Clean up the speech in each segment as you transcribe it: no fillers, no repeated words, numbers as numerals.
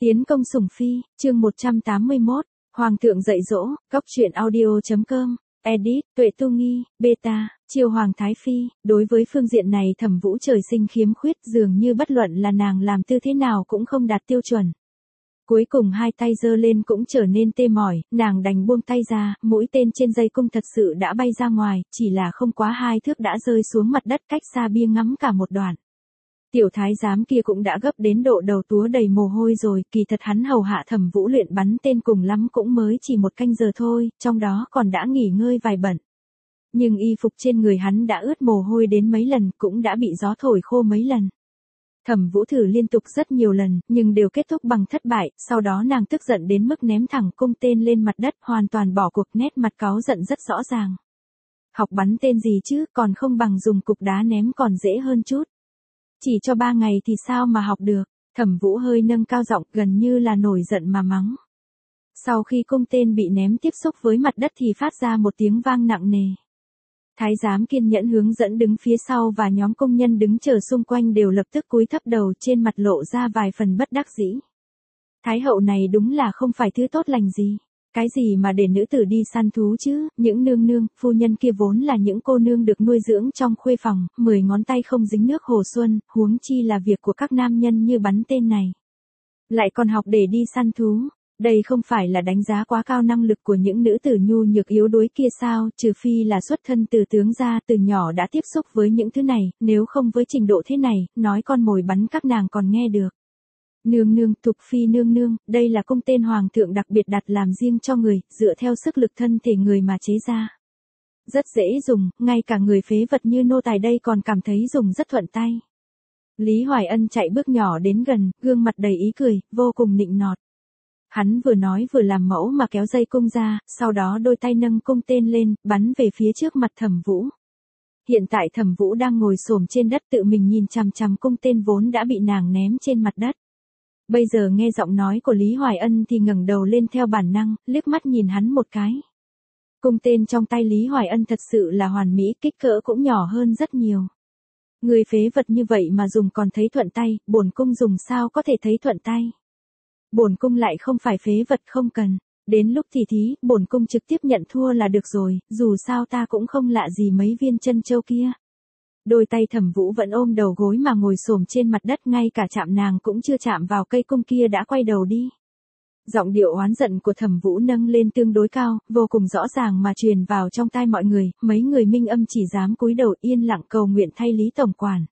Tiến công sủng phi, chương 181, Hoàng thượng dạy dỗ, Cóc truyện audio.com, edit, Tuệ Tu Nghi, beta, chiêu Hoàng Thái Phi. Đối với phương diện này Thẩm Vũ trời sinh khiếm khuyết, dường như bất luận là nàng làm tư thế nào cũng không đạt tiêu chuẩn. Cuối cùng hai tay giơ lên cũng trở nên tê mỏi, nàng đành buông tay ra, mũi tên trên dây cung thật sự đã bay ra ngoài, chỉ là không quá 2 thước đã rơi xuống mặt đất cách xa bia ngắm cả một đoạn. Tiểu thái giám kia cũng đã gấp đến độ đầu túa đầy mồ hôi rồi, kỳ thật hắn hầu hạ Thẩm Vũ luyện bắn tên cùng lắm cũng mới chỉ 1 canh giờ thôi, trong đó còn đã nghỉ ngơi vài bận. Nhưng y phục trên người hắn đã ướt mồ hôi đến mấy lần, cũng đã bị gió thổi khô mấy lần. Thẩm Vũ thử liên tục rất nhiều lần, nhưng đều kết thúc bằng thất bại, sau đó nàng tức giận đến mức ném thẳng cung tên lên mặt đất, hoàn toàn bỏ cuộc, nét mặt cáu giận rất rõ ràng. Học bắn tên gì chứ, còn không bằng dùng cục đá ném còn dễ hơn chút. Chỉ cho 3 ngày thì sao mà học được, Thẩm Vũ hơi nâng cao giọng, gần như là nổi giận mà mắng. Sau khi cung tên bị ném tiếp xúc với mặt đất thì phát ra một tiếng vang nặng nề. Thái giám kiên nhẫn hướng dẫn đứng phía sau và nhóm công nhân đứng chờ xung quanh đều lập tức cúi thấp đầu, trên mặt lộ ra vài phần bất đắc dĩ. Thái hậu này đúng là không phải thứ tốt lành gì. Cái gì mà để nữ tử đi săn thú chứ, những nương nương, phu nhân kia vốn là những cô nương được nuôi dưỡng trong khuê phòng, 10 ngón tay không dính nước hồ xuân, huống chi là việc của các nam nhân như bắn tên này. Lại còn học để đi săn thú, đây không phải là đánh giá quá cao năng lực của những nữ tử nhu nhược yếu đuối kia sao, trừ phi là xuất thân từ tướng gia, từ nhỏ đã tiếp xúc với những thứ này, nếu không với trình độ thế này, nói con mồi bắn các nàng còn nghe được. Nương nương, Thục Phi nương nương, đây là cung tên hoàng thượng đặc biệt đặt làm riêng cho người, dựa theo sức lực thân thể người mà chế ra. Rất dễ dùng, ngay cả người phế vật như nô tài đây còn cảm thấy dùng rất thuận tay. Lý Hoài Ân chạy bước nhỏ đến gần, gương mặt đầy ý cười, vô cùng nịnh nọt. Hắn vừa nói vừa làm mẫu mà kéo dây cung ra, sau đó đôi tay nâng cung tên lên, bắn về phía trước mặt Thẩm Vũ. Hiện tại Thẩm Vũ đang ngồi xổm trên đất tự mình nhìn chằm chằm cung tên vốn đã bị nàng ném trên mặt đất. Bây giờ nghe giọng nói của Lý Hoài Ân thì ngẩng đầu lên theo bản năng, liếc mắt nhìn hắn một cái. Cung tên trong tay Lý Hoài Ân thật sự là hoàn mỹ, kích cỡ cũng nhỏ hơn rất nhiều. Người phế vật như vậy mà dùng còn thấy thuận tay, bổn cung dùng sao có thể thấy thuận tay. Bổn cung lại không phải phế vật không cần, đến lúc thì thí, bổn cung trực tiếp nhận thua là được rồi, dù sao ta cũng không lạ gì mấy viên chân châu kia. Đôi tay Thẩm Vũ vẫn ôm đầu gối mà ngồi xổm trên mặt đất, ngay cả chạm nàng cũng chưa chạm vào cây cung kia đã quay đầu đi. Giọng điệu oán giận của Thẩm Vũ nâng lên tương đối cao, vô cùng rõ ràng mà truyền vào trong tai mọi người, mấy người minh âm chỉ dám cúi đầu yên lặng cầu nguyện thay Lý tổng quản.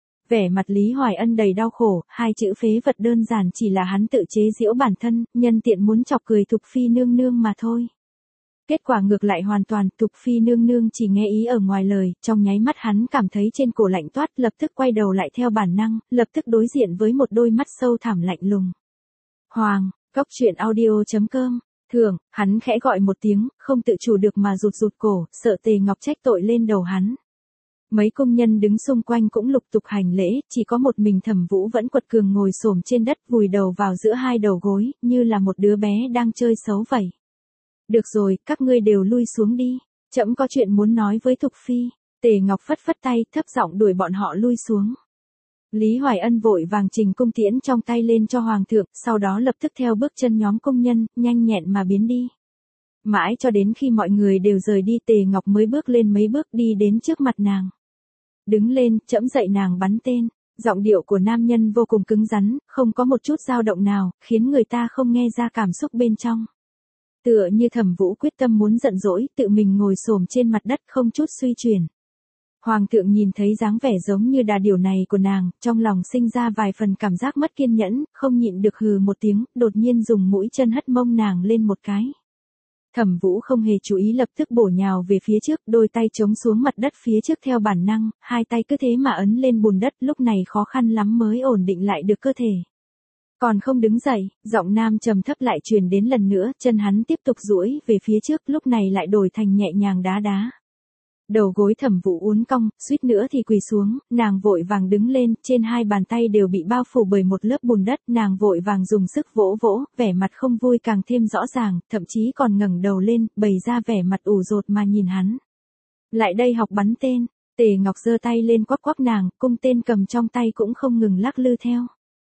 Vẻ mặt Lý Hoài Ân đầy đau khổ, 2 chữ phế vật đơn giản chỉ là hắn tự chế giễu bản thân, nhân tiện muốn chọc cười Thục Phi nương nương mà thôi. Kết quả ngược lại hoàn toàn, Thục Phi nương nương chỉ nghe ý ở ngoài lời, trong nháy mắt hắn cảm thấy trên cổ lạnh toát, lập tức quay đầu lại theo bản năng, lập tức đối diện với một đôi mắt sâu thẳm lạnh lùng. Hoàng, Cóc truyện audio.com, thường, hắn khẽ gọi một tiếng, không tự chủ được mà rụt cổ, sợ Tề Ngọc trách tội lên đầu hắn. Mấy công nhân đứng xung quanh cũng lục tục hành lễ, chỉ có một mình Thẩm Vũ vẫn quật cường ngồi xổm trên đất, vùi đầu vào giữa 2 đầu gối, như là một đứa bé đang chơi xấu vậy. Được rồi, các ngươi đều lui xuống đi, trẫm có chuyện muốn nói với Thục Phi. Tề Ngọc phất phất tay, thấp giọng đuổi bọn họ lui xuống. Lý Hoài Ân vội vàng trình cung tiễn trong tay lên cho Hoàng thượng, sau đó lập tức theo bước chân nhóm công nhân, nhanh nhẹn mà biến đi. Mãi cho đến khi mọi người đều rời đi, Tề Ngọc mới bước lên mấy bước đi đến trước mặt nàng. Đứng lên, trẫm dạy nàng bắn tên. Giọng điệu của nam nhân vô cùng cứng rắn, không có một chút dao động nào, khiến người ta không nghe ra cảm xúc bên trong. Tựa như Thẩm Vũ quyết tâm muốn giận dỗi, tự mình ngồi xổm trên mặt đất không chút suy chuyển. Hoàng thượng nhìn thấy dáng vẻ giống như đà điểu này của nàng, trong lòng sinh ra vài phần cảm giác mất kiên nhẫn, không nhịn được hừ một tiếng, đột nhiên dùng mũi chân hất mông nàng lên một cái. Thẩm Vũ không hề chú ý, lập tức bổ nhào về phía trước, đôi tay chống xuống mặt đất phía trước theo bản năng, 2 tay cứ thế mà ấn lên bùn đất, lúc này khó khăn lắm mới ổn định lại được cơ thể. Còn không đứng dậy, giọng nam trầm thấp lại truyền đến lần nữa, chân hắn tiếp tục duỗi về phía trước, lúc này lại đổi thành nhẹ nhàng đá đá. Đầu gối Thẩm Vũ uốn cong, suýt nữa thì quỳ xuống, nàng vội vàng đứng lên, trên 2 bàn tay đều bị bao phủ bởi một lớp bùn đất, nàng vội vàng dùng sức vỗ vỗ, vẻ mặt không vui càng thêm rõ ràng, thậm chí còn ngẩng đầu lên, bày ra vẻ mặt ủ rột mà nhìn hắn. Lại đây học bắn tên, Tề Ngọc giơ tay lên quắc quắc nàng, cung tên cầm trong tay cũng không ngừng lắc lư theo.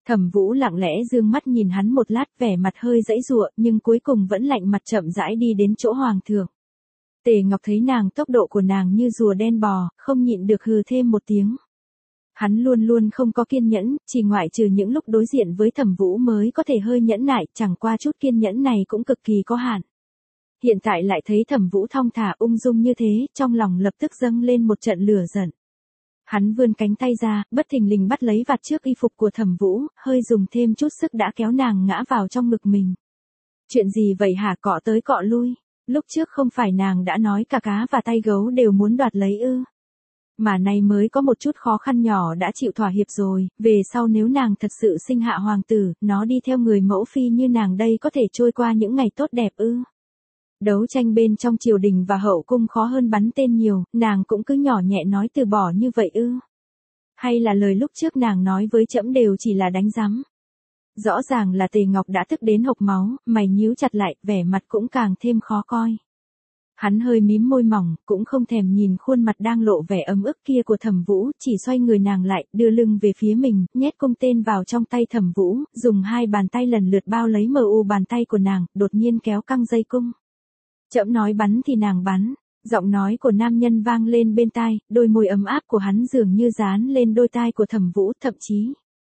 Thẩm Vũ lặng lẽ dương mắt nhìn hắn một lát, vẻ mặt hơi giãy giụa, nhưng cuối cùng vẫn lạnh mặt chậm rãi đi đến chỗ hoàng thượng. Tề Ngọc thấy nàng tốc độ của nàng như rùa đen bò, không nhịn được hừ thêm một tiếng. Hắn luôn luôn không có kiên nhẫn, chỉ ngoại trừ những lúc đối diện với Thẩm Vũ mới có thể hơi nhẫn nại, chẳng qua chút kiên nhẫn này cũng cực kỳ có hạn. Hiện tại lại thấy Thẩm Vũ thong thả ung dung như thế, trong lòng lập tức dâng lên một trận lửa giận. Hắn vươn cánh tay ra, bất thình lình bắt lấy vạt trước y phục của Thẩm Vũ, hơi dùng thêm chút sức đã kéo nàng ngã vào trong ngực mình. Chuyện gì vậy hả, cọ tới cọ lui? Lúc trước không phải nàng đã nói cả cá và tay gấu đều muốn đoạt lấy ư? Mà nay mới có một chút khó khăn nhỏ đã chịu thỏa hiệp rồi, về sau nếu nàng thật sự sinh hạ hoàng tử, nó đi theo người mẫu phi như nàng đây có thể trôi qua những ngày tốt đẹp ư? Đấu tranh bên trong triều đình và hậu cung khó hơn bắn tên nhiều, nàng cũng cứ nhỏ nhẹ nói từ bỏ như vậy ư? Hay là lời lúc trước nàng nói với trẫm đều chỉ là đánh giám? Rõ ràng là Tề Ngọc đã tức đến hộc máu, mày nhíu chặt lại, vẻ mặt cũng càng thêm khó coi. Hắn hơi mím môi mỏng, cũng không thèm nhìn khuôn mặt đang lộ vẻ ấm ức kia của Thẩm Vũ, chỉ xoay người nàng lại, đưa lưng về phía mình, nhét cung tên vào trong tay Thẩm Vũ, dùng hai bàn tay lần lượt bao lấy bàn tay của nàng, đột nhiên kéo căng dây cung. Trẫm nói bắn thì nàng bắn, giọng nói của nam nhân vang lên bên tai, đôi môi ấm áp của hắn dường như dán lên đôi tai của Thẩm Vũ, thậm chí.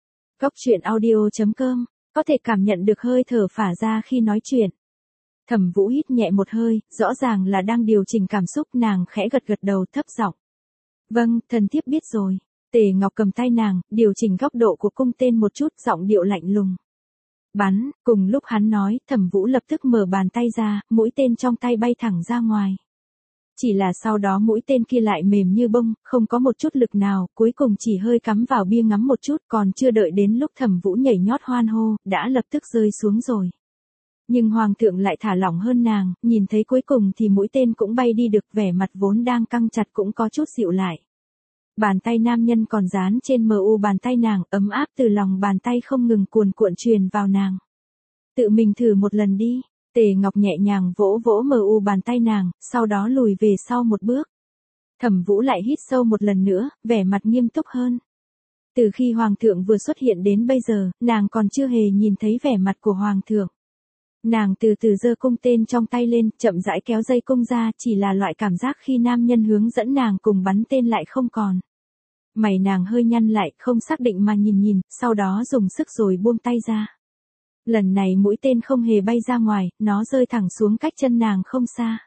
Goctruyện.audio.com, có thể cảm nhận được hơi thở phả ra khi nói chuyện. Thẩm Vũ hít nhẹ một hơi, rõ ràng là đang điều chỉnh cảm xúc, nàng khẽ gật gật đầu thấp giọng. Vâng, thần thiếp biết rồi. Tề Ngọc cầm tay nàng, điều chỉnh góc độ của cung tên một chút, giọng điệu lạnh lùng. Bắn, cùng lúc hắn nói, Thẩm Vũ lập tức mở bàn tay ra, mũi tên trong tay bay thẳng ra ngoài. Chỉ là sau đó mũi tên kia lại mềm như bông, không có một chút lực nào, cuối cùng chỉ hơi cắm vào bia ngắm một chút, còn chưa đợi đến lúc Thẩm Vũ nhảy nhót hoan hô, đã lập tức rơi xuống rồi. Nhưng hoàng thượng lại thả lỏng hơn nàng, nhìn thấy cuối cùng thì mũi tên cũng bay đi được, vẻ mặt vốn đang căng chặt cũng có chút dịu lại. Bàn tay nam nhân còn dán trên bàn tay nàng, ấm áp từ lòng bàn tay không ngừng cuồn cuộn truyền vào nàng. Tự mình thử một lần đi. Tề Ngọc nhẹ nhàng vỗ vỗ bàn tay nàng, sau đó lùi về sau một bước. Thẩm Vũ lại hít sâu một lần nữa, vẻ mặt nghiêm túc hơn. Từ khi hoàng thượng vừa xuất hiện đến bây giờ, nàng còn chưa hề nhìn thấy vẻ mặt của hoàng thượng. Nàng từ từ giơ cung tên trong tay lên, chậm rãi kéo dây cung ra, chỉ là loại cảm giác khi nam nhân hướng dẫn nàng cùng bắn tên lại không còn. Mày nàng hơi nhăn lại, không xác định mà nhìn, sau đó dùng sức rồi buông tay ra. Lần này mũi tên không hề bay ra ngoài, nó rơi thẳng xuống cách chân nàng không xa.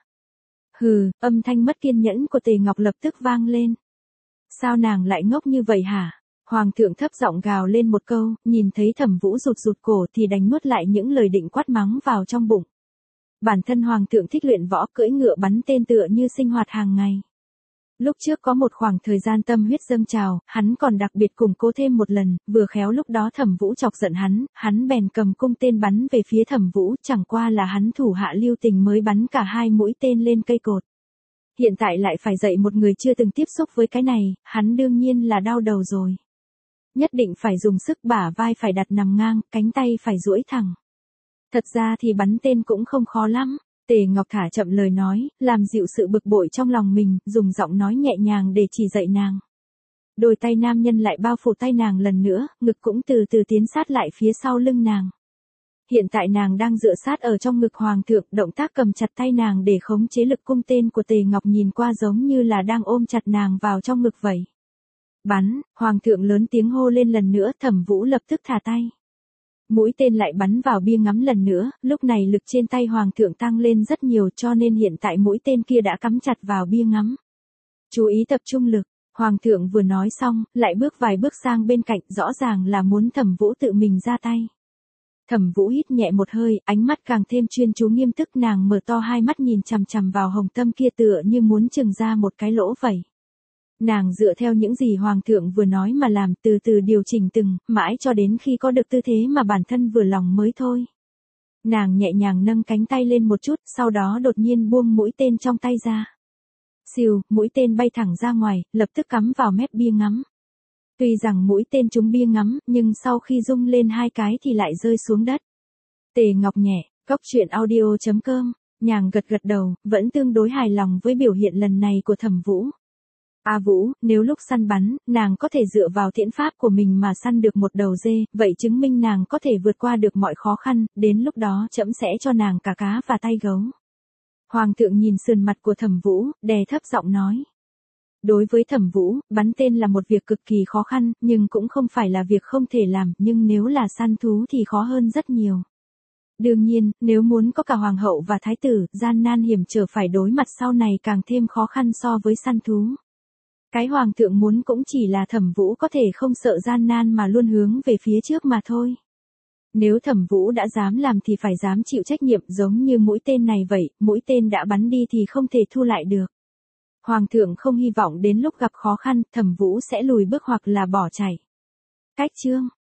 Hừ, âm thanh mất kiên nhẫn của Tề Ngọc lập tức vang lên. Sao nàng lại ngốc như vậy hả? Hoàng thượng thấp giọng gào lên một câu, nhìn thấy Thẩm Vũ rụt cổ thì đành nuốt lại những lời định quát mắng vào trong bụng. Bản thân hoàng thượng thích luyện võ, cưỡi ngựa bắn tên tựa như sinh hoạt hàng ngày. Lúc trước có một khoảng thời gian tâm huyết dâng trào, hắn còn đặc biệt củng cố thêm một lần, vừa khéo lúc đó Thẩm Vũ chọc giận hắn bèn cầm cung tên bắn về phía Thẩm Vũ, chẳng qua là hắn thủ hạ lưu tình mới bắn cả hai mũi tên lên cây cột. Hiện tại lại phải dạy một người chưa từng tiếp xúc với cái này, hắn đương nhiên là đau đầu rồi. Nhất định phải dùng sức, bả vai phải đặt nằm ngang, cánh tay phải duỗi thẳng. Thật ra thì bắn tên cũng không khó lắm. Tề Ngọc thả chậm lời nói, làm dịu sự bực bội trong lòng mình, dùng giọng nói nhẹ nhàng để chỉ dạy nàng. Đôi tay nam nhân lại bao phủ tay nàng lần nữa, ngực cũng từ từ tiến sát lại phía sau lưng nàng. Hiện tại nàng đang dựa sát ở trong ngực hoàng thượng, động tác cầm chặt tay nàng để khống chế lực cung tên của Tề Ngọc nhìn qua giống như là đang ôm chặt nàng vào trong ngực vậy. Bắn, hoàng thượng lớn tiếng hô lên lần nữa, Thẩm Vũ lập tức thả tay. Mũi tên lại bắn vào bia ngắm lần nữa, lúc này lực trên tay hoàng thượng tăng lên rất nhiều cho nên hiện tại mũi tên kia đã cắm chặt vào bia ngắm. Chú ý tập trung lực, hoàng thượng vừa nói xong, lại bước vài bước sang bên cạnh, rõ ràng là muốn Thẩm Vũ tự mình ra tay. Thẩm Vũ hít nhẹ một hơi, ánh mắt càng thêm chuyên chú nghiêm túc, nàng mở to hai mắt nhìn chằm chằm vào hồng tâm kia tựa như muốn chừng ra một cái lỗ vậy. Nàng dựa theo những gì hoàng thượng vừa nói mà làm, từ từ điều chỉnh mãi cho đến khi có được tư thế mà bản thân vừa lòng mới thôi. Nàng nhẹ nhàng nâng cánh tay lên một chút, sau đó đột nhiên buông mũi tên trong tay ra. Xìu, mũi tên bay thẳng ra ngoài, lập tức cắm vào mép bia ngắm. Tuy rằng mũi tên trúng bia ngắm, nhưng sau khi rung lên hai cái thì lại rơi xuống đất. Tề Ngọc nhẹ, Goctruyện.audio.com, nhàng gật gật đầu, vẫn tương đối hài lòng với biểu hiện lần này của Thẩm Vũ. A Vũ, nếu lúc săn bắn, nàng có thể dựa vào tiễn pháp của mình mà săn được một đầu dê, vậy chứng minh nàng có thể vượt qua được mọi khó khăn, đến lúc đó trẫm sẽ cho nàng cả cá và tay gấu. Hoàng thượng nhìn sườn mặt của Thẩm Vũ, đè thấp giọng nói. Đối với Thẩm Vũ, bắn tên là một việc cực kỳ khó khăn, nhưng cũng không phải là việc không thể làm, nhưng nếu là săn thú thì khó hơn rất nhiều. Đương nhiên, nếu muốn có cả hoàng hậu và thái tử, gian nan hiểm trở phải đối mặt sau này càng thêm khó khăn so với săn thú. Cái hoàng thượng muốn cũng chỉ là Thẩm Vũ có thể không sợ gian nan mà luôn hướng về phía trước mà thôi. Nếu Thẩm Vũ đã dám làm thì phải dám chịu trách nhiệm, giống như mũi tên này vậy, mũi tên đã bắn đi thì không thể thu lại được. Hoàng thượng không hy vọng đến lúc gặp khó khăn, Thẩm Vũ sẽ lùi bước hoặc là bỏ chạy. Cách chương